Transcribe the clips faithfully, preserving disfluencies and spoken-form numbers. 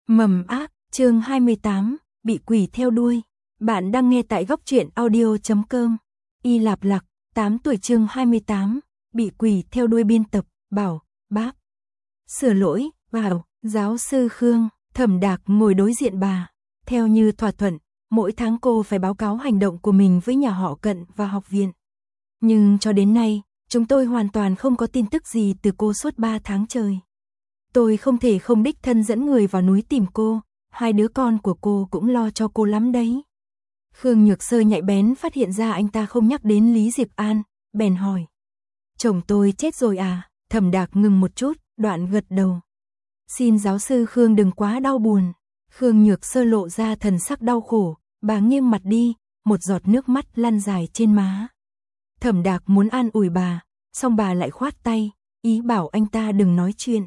Mầm ác, chương hai mươi tám, bị quỷ theo đuôi. Bạn đang nghe tại góc truyện audio chấm com. Y Lạp Lặc, tám tuổi chương hai mươi tám, bị quỷ theo đuôi biên tập, Bảo, Bác. Sửa lỗi, vào, giáo sư Khương, Thẩm Đạc ngồi đối diện bà. Theo như thỏa thuận, mỗi tháng cô phải báo cáo hành động của mình với nhà họ Cận và học viện. Nhưng cho đến nay, chúng tôi hoàn toàn không có tin tức gì từ cô suốt ba tháng trời. Tôi không thể không đích thân dẫn người vào núi tìm cô, hai đứa con của cô cũng lo cho cô lắm đấy. Khương Nhược Sơ nhạy bén phát hiện ra anh ta không nhắc đến Lý Diệp An, bèn hỏi. Chồng tôi chết rồi à? Thẩm Đạc ngừng một chút, đoạn gật đầu. Xin giáo sư Khương đừng quá đau buồn. Khương Nhược Sơ lộ ra thần sắc đau khổ, bà nghiêng mặt đi, một giọt nước mắt lăn dài trên má. Thẩm Đạc muốn an ủi bà, song bà lại khoát tay, ý bảo anh ta đừng nói chuyện.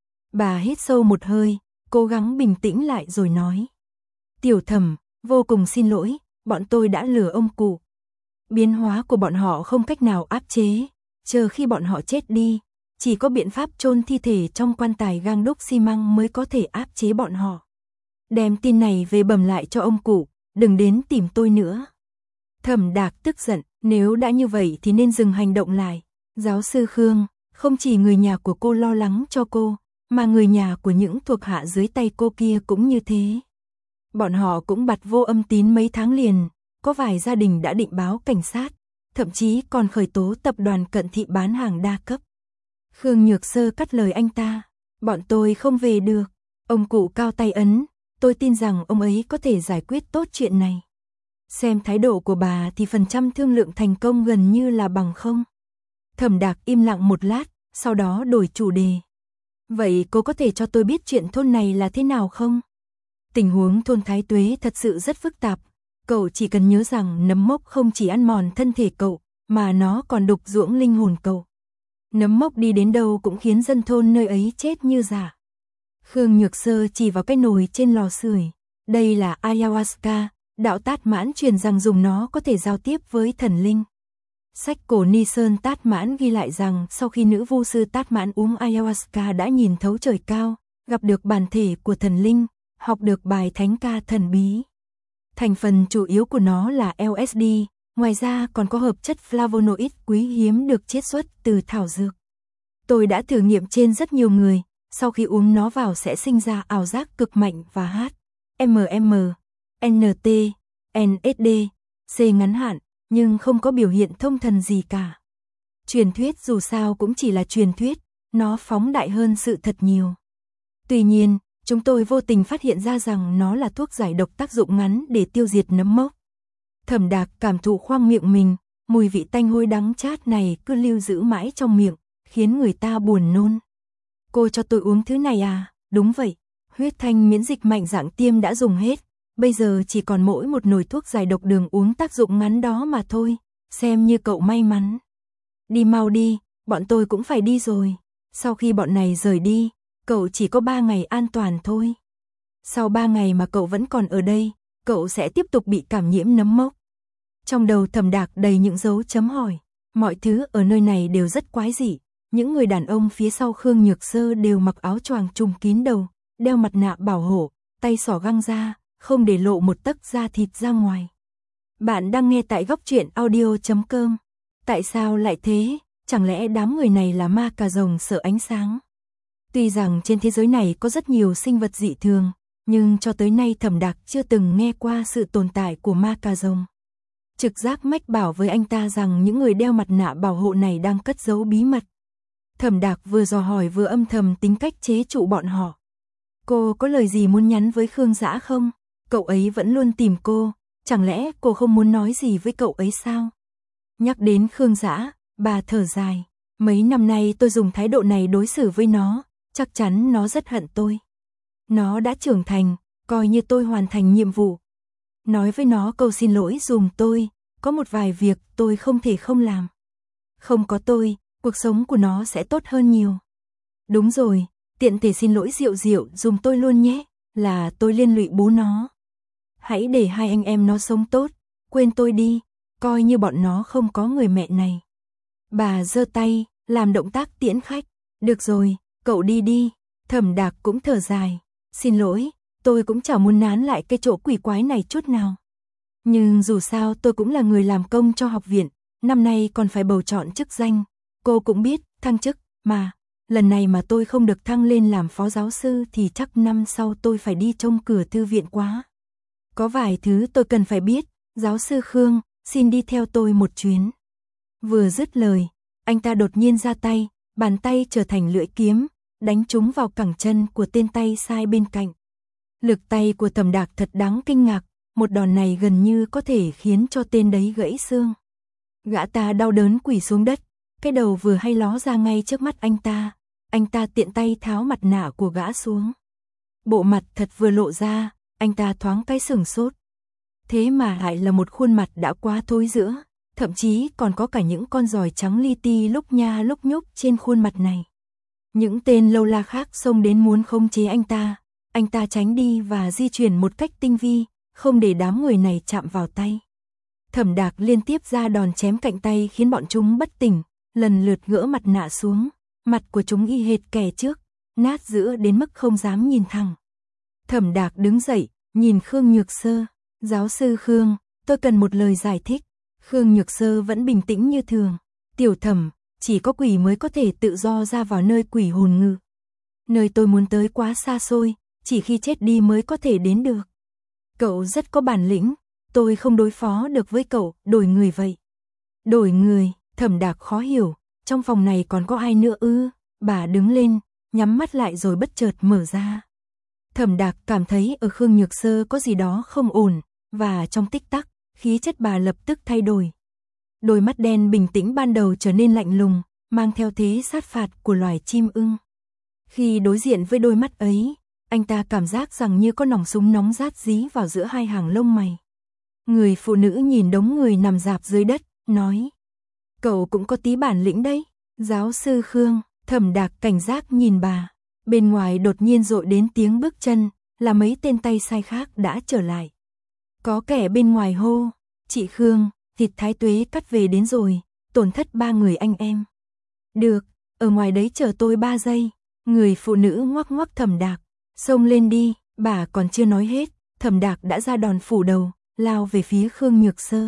Bà hít sâu một hơi, cố gắng bình tĩnh lại rồi nói. Tiểu Thẩm, vô cùng xin lỗi, bọn tôi đã lừa ông cụ. Biến hóa của bọn họ không cách nào áp chế, chờ khi bọn họ chết đi, chỉ có biện pháp chôn thi thể trong quan tài gang đúc xi măng mới có thể áp chế bọn họ. Đem tin này về bẩm lại cho ông cụ, đừng đến tìm tôi nữa. Thẩm Đạc tức giận, nếu đã như vậy thì nên dừng hành động lại. Giáo sư Khương, không chỉ người nhà của cô lo lắng cho cô, mà người nhà của những thuộc hạ dưới tay cô kia cũng như thế. Bọn họ cũng bặt vô âm tín mấy tháng liền, có vài gia đình đã định báo cảnh sát, thậm chí còn khởi tố tập đoàn Cận Thị bán hàng đa cấp. Khương Nhược Sơ cắt lời anh ta, bọn tôi không về được. Ông cụ cao tay ấn, tôi tin rằng ông ấy có thể giải quyết tốt chuyện này. Xem thái độ của bà thì phần trăm thương lượng thành công gần như là bằng không. Thẩm Đạc im lặng một lát, sau đó đổi chủ đề. Vậy cô có thể cho tôi biết chuyện thôn này là thế nào không? Tình huống thôn Thái Tuế thật sự rất phức tạp. Cậu chỉ cần nhớ rằng nấm mốc không chỉ ăn mòn thân thể cậu, mà nó còn đục ruỗng linh hồn cậu. Nấm mốc đi đến đâu cũng khiến dân thôn nơi ấy chết như giả. Khương Nhược Sơ chỉ vào cái nồi trên lò sưởi. Đây là ayahuasca, đạo Tát Mãn truyền rằng dùng nó có thể giao tiếp với thần linh. Sách cổ Ni Sơn Tát Mãn ghi lại rằng sau khi nữ vu sư Tát Mãn uống ayahuasca đã nhìn thấu trời cao, gặp được bản thể của thần linh, học được bài thánh ca thần bí. Thành phần chủ yếu của nó là L S D, ngoài ra còn có hợp chất flavonoid quý hiếm được chiết xuất từ thảo dược. Tôi đã thử nghiệm trên rất nhiều người, sau khi uống nó vào sẽ sinh ra ảo giác cực mạnh và H, M M, N T, N S D, C ngắn hạn, nhưng không có biểu hiện thông thần gì cả. Truyền thuyết dù sao cũng chỉ là truyền thuyết, nó phóng đại hơn sự thật nhiều. Tuy nhiên, chúng tôi vô tình phát hiện ra rằng nó là thuốc giải độc tác dụng ngắn để tiêu diệt nấm mốc. Thẩm Đạc cảm thụ khoang miệng mình, mùi vị tanh hôi đắng chát này cứ lưu giữ mãi trong miệng, khiến người ta buồn nôn. Cô cho tôi uống thứ này à? Đúng vậy, huyết thanh miễn dịch mạnh dạng tiêm đã dùng hết. Bây giờ chỉ còn mỗi một nồi thuốc giải độc đường uống tác dụng ngắn đó mà thôi, xem như cậu may mắn. Đi mau đi, bọn tôi cũng phải đi rồi. Sau khi bọn này rời đi, cậu chỉ có ba ngày an toàn thôi. Sau ba ngày mà cậu vẫn còn ở đây, cậu sẽ tiếp tục bị cảm nhiễm nấm mốc. Trong đầu Thẩm Đạc đầy những dấu chấm hỏi, mọi thứ ở nơi này đều rất quái dị. Những người đàn ông phía sau Khương Nhược Sơ đều mặc áo choàng trùm kín đầu, đeo mặt nạ bảo hộ, tay xỏ găng ra, không để lộ một tấc da thịt ra ngoài. Bạn đang nghe tại góc truyện audio chấm com. Tại sao lại thế? Chẳng lẽ đám người này là ma cà rồng sợ ánh sáng? Tuy rằng trên thế giới này có rất nhiều sinh vật dị thường, nhưng cho tới nay Thẩm Đạc chưa từng nghe qua sự tồn tại của ma cà rồng. Trực giác mách bảo với anh ta rằng những người đeo mặt nạ bảo hộ này đang cất giấu bí mật. Thẩm Đạc vừa dò hỏi vừa âm thầm tính cách chế trụ bọn họ. Cô có lời gì muốn nhắn với Khương Dã không? Cậu ấy vẫn luôn tìm cô, chẳng lẽ cô không muốn nói gì với cậu ấy sao? Nhắc đến Khương Dã, bà thở dài. Mấy năm nay tôi dùng thái độ này đối xử với nó, chắc chắn nó rất hận tôi. Nó đã trưởng thành, coi như tôi hoàn thành nhiệm vụ. Nói với nó câu xin lỗi dùm tôi, có một vài việc tôi không thể không làm. Không có tôi, cuộc sống của nó sẽ tốt hơn nhiều. Đúng rồi, tiện thể xin lỗi Diệu Diệu dùm tôi luôn nhé, là tôi liên lụy bố nó. Hãy để hai anh em nó sống tốt, quên tôi đi, coi như bọn nó không có người mẹ này. Bà giơ tay, làm động tác tiễn khách. Được rồi, cậu đi đi. Thẩm Đạc cũng thở dài. Xin lỗi, tôi cũng chẳng muốn nán lại cái chỗ quỷ quái này chút nào. Nhưng dù sao tôi cũng là người làm công cho học viện, năm nay còn phải bầu chọn chức danh. Cô cũng biết, thăng chức, mà, lần này mà tôi không được thăng lên làm phó giáo sư thì chắc năm sau tôi phải đi trông cửa thư viện quá. Có vài thứ tôi cần phải biết, giáo sư Khương, xin đi theo tôi một chuyến. Vừa dứt lời, anh ta đột nhiên ra tay, bàn tay trở thành lưỡi kiếm, đánh trúng vào cẳng chân của tên tay sai bên cạnh. Lực tay của Thẩm Đạc thật đáng kinh ngạc, một đòn này gần như có thể khiến cho tên đấy gãy xương. Gã ta đau đớn quỳ xuống đất, cái đầu vừa hay ló ra ngay trước mắt anh ta, anh ta tiện tay tháo mặt nạ của gã xuống. Bộ mặt thật vừa lộ ra, anh ta thoáng cái sửng sốt. Thế mà lại là một khuôn mặt đã quá thối rữa, thậm chí còn có cả những con giòi trắng li ti lúc nha lúc nhúc trên khuôn mặt này. Những tên lâu la khác xông đến muốn khống chế anh ta, anh ta tránh đi và di chuyển một cách tinh vi, không để đám người này chạm vào tay. Thẩm Đạc liên tiếp ra đòn chém cạnh tay khiến bọn chúng bất tỉnh, lần lượt gỡ mặt nạ xuống, mặt của chúng y hệt kẻ trước, nát giữa đến mức không dám nhìn thẳng. Thẩm Đạc đứng dậy, nhìn Khương Nhược Sơ, giáo sư Khương, tôi cần một lời giải thích. Khương Nhược Sơ vẫn bình tĩnh như thường, tiểu Thẩm, chỉ có quỷ mới có thể tự do ra vào nơi quỷ hồn ngự. Nơi tôi muốn tới quá xa xôi, chỉ khi chết đi mới có thể đến được. Cậu rất có bản lĩnh, tôi không đối phó được với cậu, đổi người vậy. Đổi người, Thẩm Đạc khó hiểu, trong phòng này còn có ai nữa ư? Bà đứng lên, nhắm mắt lại rồi bất chợt mở ra. Thẩm Đạc cảm thấy ở Khương Nhược Sơ có gì đó không ổn, và trong tích tắc, khí chất bà lập tức thay đổi. Đôi mắt đen bình tĩnh ban đầu trở nên lạnh lùng, mang theo thế sát phạt của loài chim ưng. Khi đối diện với đôi mắt ấy, anh ta cảm giác rằng như có nòng súng nóng rát dí vào giữa hai hàng lông mày. Người phụ nữ nhìn đống người nằm rạp dưới đất, nói: cậu cũng có tí bản lĩnh đấy, giáo sư Khương. Thẩm Đạc cảnh giác nhìn bà. Bên ngoài đột nhiên dội đến tiếng bước chân, là mấy tên tay sai khác đã trở lại. Có kẻ bên ngoài hô: chị Khương, thịt Thái Tuế cắt về đến rồi, tổn thất ba người anh em. Được, ở ngoài đấy chờ tôi ba giây. Người phụ nữ ngoắc ngoắc Thẩm Đạc, xông lên đi. Bà còn chưa nói hết, Thẩm Đạc đã ra đòn phủ đầu, lao về phía Khương Nhược Sơ.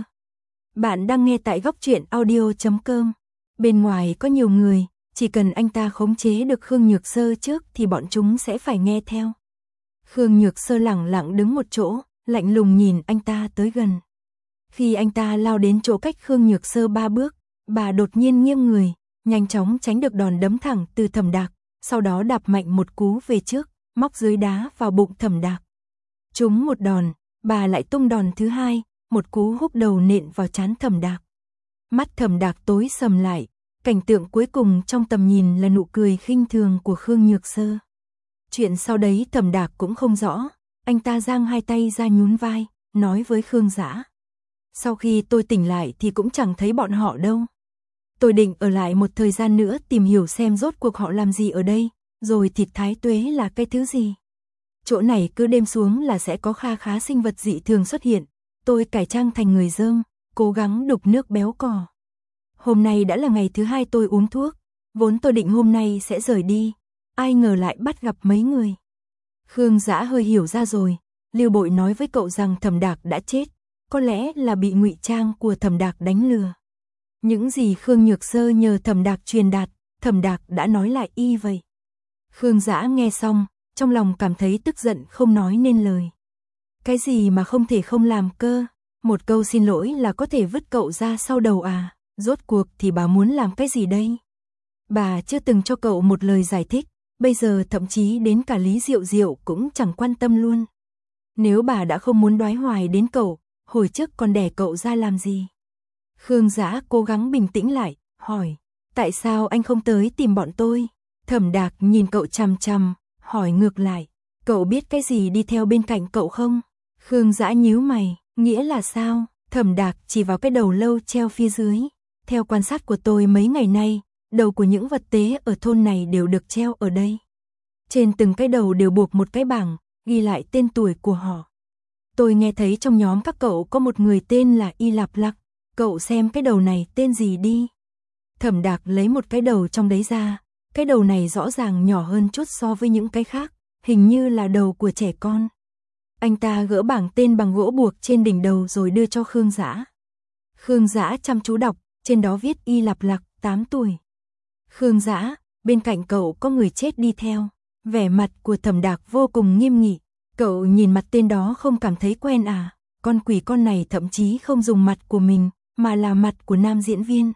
Bạn đang nghe tại góc truyện audio chấm com. Bên ngoài có nhiều người, chỉ cần anh ta khống chế được Khương Nhược Sơ trước thì bọn chúng sẽ phải nghe theo. Khương Nhược Sơ lẳng lặng đứng một chỗ, lạnh lùng nhìn anh ta tới gần. Khi anh ta lao đến chỗ cách Khương Nhược Sơ ba bước, bà đột nhiên nghiêng người, nhanh chóng tránh được đòn đấm thẳng từ Thẩm Đạc, sau đó đạp mạnh một cú về trước, móc dưới đá vào bụng Thẩm Đạc. Trúng một đòn, bà lại tung đòn thứ hai, một cú húc đầu nện vào trán Thẩm Đạc. Mắt Thẩm Đạc tối sầm lại, cảnh tượng cuối cùng trong tầm nhìn là nụ cười khinh thường của Khương Nhược Sơ. Chuyện sau đấy Thẩm Đạc cũng không rõ, anh ta giang hai tay ra nhún vai, nói với Khương Dã: sau khi tôi tỉnh lại thì cũng chẳng thấy bọn họ đâu. Tôi định ở lại một thời gian nữa tìm hiểu xem rốt cuộc họ làm gì ở đây, rồi thịt Thái Tuế là cái thứ gì. Chỗ này cứ đêm xuống là sẽ có kha khá sinh vật dị thường xuất hiện. Tôi cải trang thành người dơm, cố gắng đục nước béo cò. Hôm nay đã là ngày thứ hai tôi uống thuốc, vốn tôi định hôm nay sẽ rời đi, ai ngờ lại bắt gặp mấy người. Khương Dã hơi hiểu ra rồi, Lưu Bội nói với cậu rằng Thẩm Đạc đã chết, có lẽ là bị ngụy trang của Thẩm Đạc đánh lừa. Những gì Khương Nhược Sơ nhờ Thẩm Đạc truyền đạt, Thẩm Đạc đã nói lại y vậy. Khương Dã nghe xong, trong lòng cảm thấy tức giận không nói nên lời. Cái gì mà không thể không làm cơ, một câu xin lỗi là có thể vứt cậu ra sau đầu à, rốt cuộc thì bà muốn làm cái gì đây? Bà chưa từng cho cậu một lời giải thích, bây giờ thậm chí đến cả Lý Diệu Diệu cũng chẳng quan tâm luôn. Nếu bà đã không muốn đoái hoài đến cậu, hồi trước còn đẻ cậu ra làm gì? Khương Dã cố gắng bình tĩnh lại, hỏi: tại sao anh không tới tìm bọn tôi? Thẩm Đạc nhìn cậu chằm chằm, hỏi ngược lại: cậu biết cái gì đi theo bên cạnh cậu không? Khương Dã nhíu mày, nghĩa là sao? Thẩm Đạc chỉ vào cái đầu lâu treo phía dưới. Theo quan sát của tôi mấy ngày nay, đầu của những vật tế ở thôn này đều được treo ở đây. Trên từng cái đầu đều buộc một cái bảng, ghi lại tên tuổi của họ. Tôi nghe thấy trong nhóm các cậu có một người tên là Y Lạp Lặc, cậu xem cái đầu này tên gì đi. Thẩm Đạc lấy một cái đầu trong đấy ra, cái đầu này rõ ràng nhỏ hơn chút so với những cái khác, hình như là đầu của trẻ con. Anh ta gỡ bảng tên bằng gỗ buộc trên đỉnh đầu rồi đưa cho Khương Dã. Khương Dã chăm chú đọc, trên đó viết Y Lạp Lặc, tám tuổi. Khương Dã, bên cạnh cậu có người chết đi theo. Vẻ mặt của Thẩm Đạc vô cùng nghiêm nghị. Cậu nhìn mặt tên đó không cảm thấy quen à? Con quỷ con này thậm chí không dùng mặt của mình, mà là mặt của nam diễn viên.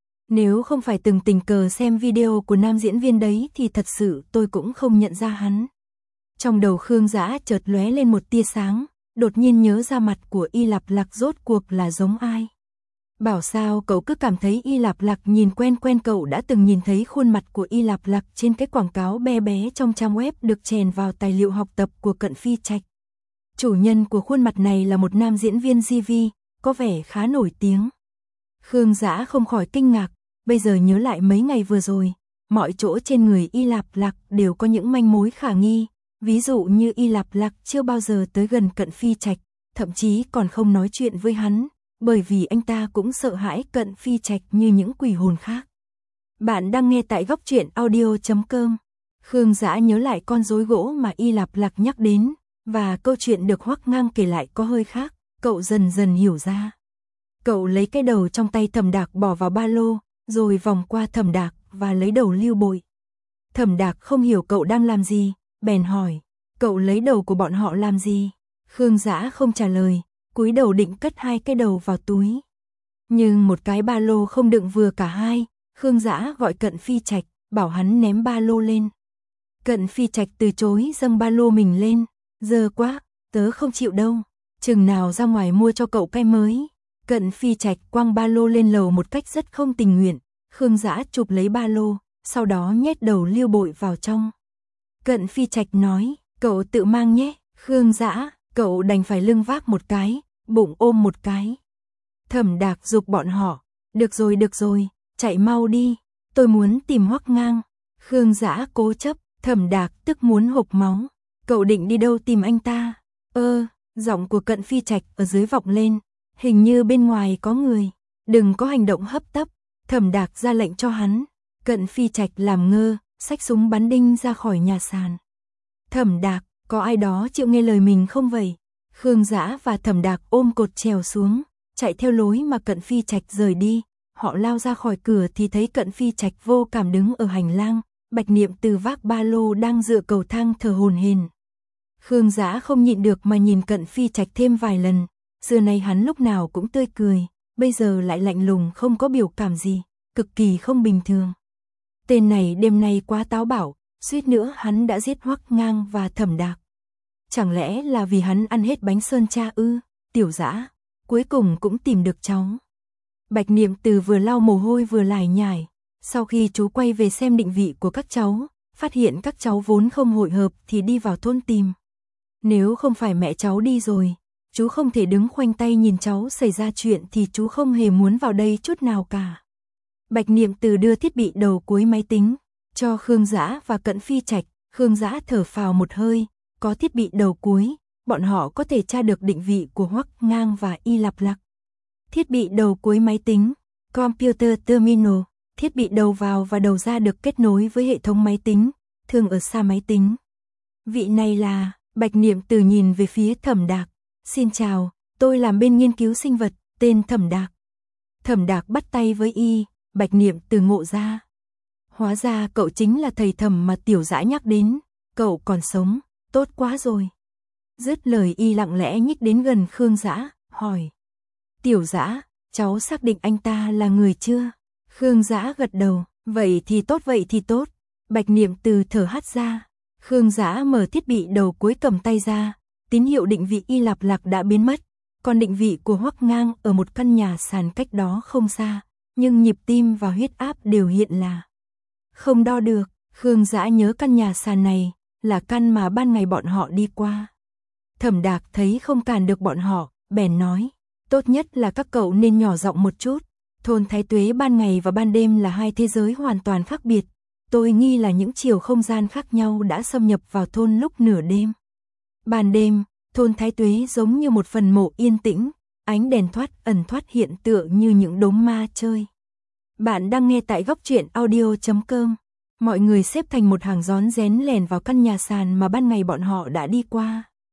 Nếu không phải từng tình cờ xem video của nam diễn viên đấy thì thật sự tôi cũng không nhận ra hắn. Trong đầu Khương Dã chợt lóe lên một tia sáng, đột nhiên nhớ ra mặt của Y Lạp Lặc rốt cuộc là giống ai. Bảo sao cậu cứ cảm thấy Y Lạp Lặc nhìn quen quen, cậu đã từng nhìn thấy khuôn mặt của Y Lạp Lặc trên cái quảng cáo bé bé trong trang web được chèn vào tài liệu học tập của Cận Phi Trạch. Chủ nhân của khuôn mặt này là một nam diễn viên gi vi, có vẻ khá nổi tiếng. Khương Dã không khỏi kinh ngạc, bây giờ nhớ lại mấy ngày vừa rồi, mọi chỗ trên người Y Lạp Lặc đều có những manh mối khả nghi, ví dụ như Y Lạp Lặc chưa bao giờ tới gần Cận Phi Trạch, thậm chí còn không nói chuyện với hắn, bởi vì anh ta cũng sợ hãi Cận Phi Trạch như những quỷ hồn khác. Bạn đang nghe tại góc truyện audio chấm com. Khương Dã nhớ lại con rối gỗ mà Y Lạp Lặc nhắc đến, và câu chuyện được Hoắc Ngang kể lại có hơi khác, cậu dần dần hiểu ra. Cậu lấy cái đầu trong tay Thẩm Đạc bỏ vào ba lô, rồi vòng qua Thẩm Đạc và lấy đầu Lưu Bội. Thẩm Đạc không hiểu cậu đang làm gì, bèn hỏi, cậu lấy đầu của bọn họ làm gì? Khương Dã không trả lời, cúi đầu định cất hai cái đầu vào túi. Nhưng một cái ba lô không đựng vừa cả hai, Khương Dã gọi Cận Phi Trạch, bảo hắn ném ba lô lên. Cận Phi Trạch từ chối dâng ba lô mình lên, giờ quá, tớ không chịu đâu, chừng nào ra ngoài mua cho cậu cái mới. Cận Phi Trạch quăng ba lô lên lầu một cách rất không tình nguyện, Khương Dã chụp lấy ba lô, sau đó nhét đầu Lưu Bội vào trong. Cận Phi Trạch nói, cậu tự mang nhé. Khương Dã, cậu đành phải lưng vác một cái, bụng ôm một cái. Thẩm Đạc giục bọn họ, được rồi được rồi, chạy mau đi, tôi muốn tìm Hoắc Ngang. Khương Dã cố chấp, Thẩm Đạc tức muốn hộc máu, cậu định đi đâu tìm anh ta? Ơ, giọng của Cận Phi Trạch ở dưới vọng lên, hình như bên ngoài có người, đừng có hành động hấp tấp. Thẩm Đạc ra lệnh cho hắn. Cận Phi Trạch làm ngơ, xách súng bắn đinh ra khỏi nhà sàn. Thẩm Đạc, có ai đó chịu nghe lời mình không vậy? Khương Dã và Thẩm Đạc ôm cột trèo xuống, chạy theo lối mà Cận Phi Trạch rời đi. Họ lao ra khỏi cửa thì thấy Cận Phi Trạch vô cảm đứng ở hành lang, Bạch Niệm Từ vác ba lô đang dựa cầu thang thở hổn hển. Khương Dã không nhịn được mà nhìn Cận Phi Trạch thêm vài lần, xưa nay hắn lúc nào cũng tươi cười, bây giờ lại lạnh lùng không có biểu cảm gì, cực kỳ không bình thường. Tên này đêm nay quá táo bạo, suýt nữa hắn đã giết Hoắc Ngang và Thẩm Đạc. Chẳng lẽ là vì hắn ăn hết bánh sơn cha ư? Tiểu Dã, cuối cùng cũng tìm được cháu. Bạch Niệm Từ vừa lau mồ hôi vừa lải nhải, sau khi chú quay về xem định vị của các cháu, phát hiện các cháu vốn không hội hợp thì đi vào thôn tìm. Nếu không phải mẹ cháu đi rồi, chú không thể đứng khoanh tay nhìn cháu xảy ra chuyện thì chú không hề muốn vào đây chút nào cả. Bạch Niệm Từ đưa thiết bị đầu cuối máy tính cho Khương Dã và Cận Phi Trạch. Khương Dã thở phào một hơi, có thiết bị đầu cuối, bọn họ có thể tra được định vị của Hoắc Ngang và Y Lạp Lặc. Thiết bị đầu cuối máy tính, Computer Terminal, thiết bị đầu vào và đầu ra được kết nối với hệ thống máy tính, thường ở xa máy tính. Vị này là, Bạch Niệm Từ nhìn về phía Thẩm Đạc. Xin chào, tôi làm bên nghiên cứu sinh vật, tên Thẩm Đạc. Thẩm Đạc bắt tay với y, Bạch Niệm Từ ngộ ra. Hóa ra cậu chính là thầy Thẩm mà Tiểu Dã nhắc đến, cậu còn sống, tốt quá rồi. Dứt lời y lặng lẽ nhích đến gần Khương Dã, hỏi. Tiểu Dã, cháu xác định anh ta là người chưa? Khương Dã gật đầu, vậy thì tốt vậy thì tốt. Bạch Niệm Từ thở hắt ra. Khương Dã mở thiết bị đầu cuối cầm tay ra, tín hiệu định vị Y Lạp Lặc đã biến mất, còn định vị của Hoắc Ngang ở một căn nhà sàn cách đó không xa, nhưng nhịp tim và huyết áp đều hiện là không đo được. Khương Dã nhớ căn nhà sàn này là căn mà ban ngày bọn họ đi qua. Thẩm Đạc thấy không cản được bọn họ, bèn nói, tốt nhất là các cậu nên nhỏ giọng một chút. Thôn Thái Tuế ban ngày và ban đêm là hai thế giới hoàn toàn khác biệt. Tôi nghi là những chiều không gian khác nhau đã xâm nhập vào thôn lúc nửa đêm. Ban đêm, thôn Thái Tuế giống như một phần mộ yên tĩnh, ánh đèn thoát ẩn thoát hiện tựa như những đốm ma chơi. Bạn đang nghe tại góc truyện audio chấm com. Mọi người xếp thành một hàng rón rén lèn vào căn nhà sàn mà ban ngày bọn họ đã đi qua.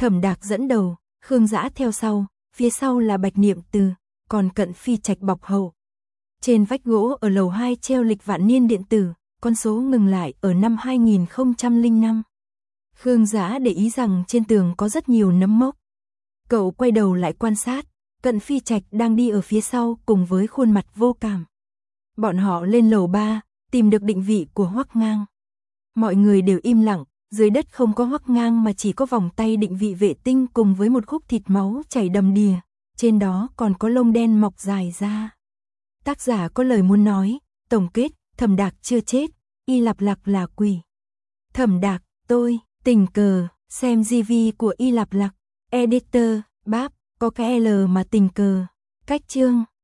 Thẩm Đạc dẫn đầu, Khương Dã theo sau, phía sau là Bạch Niệm Từ, còn Cận Phi Trạch bọc hậu. Trên vách gỗ ở lầu hai treo lịch vạn niên điện tử, con số ngừng lại ở năm hai nghìn không trăm lẻ năm. Khương Dã để ý rằng trên tường có rất nhiều nấm mốc. Cậu quay đầu lại quan sát, Cận Phi Trạch đang đi ở phía sau cùng với khuôn mặt vô cảm. Bọn họ lên lầu ba, tìm được định vị của Hoắc Ngang. Mọi người đều im lặng, dưới đất không có Hoắc Ngang mà chỉ có vòng tay định vị vệ tinh cùng với một khúc thịt máu chảy đầm đìa, trên đó còn có lông đen mọc dài ra. Tác giả có lời muốn nói, tổng kết, Thẩm Đạc chưa chết, Y Lạp Lạc là quỷ. Thẩm Đạc, tôi, tình cờ, xem rờ vê của Y Lạp Lạc, editor, báp, có cái L mà tình cờ, cách chương.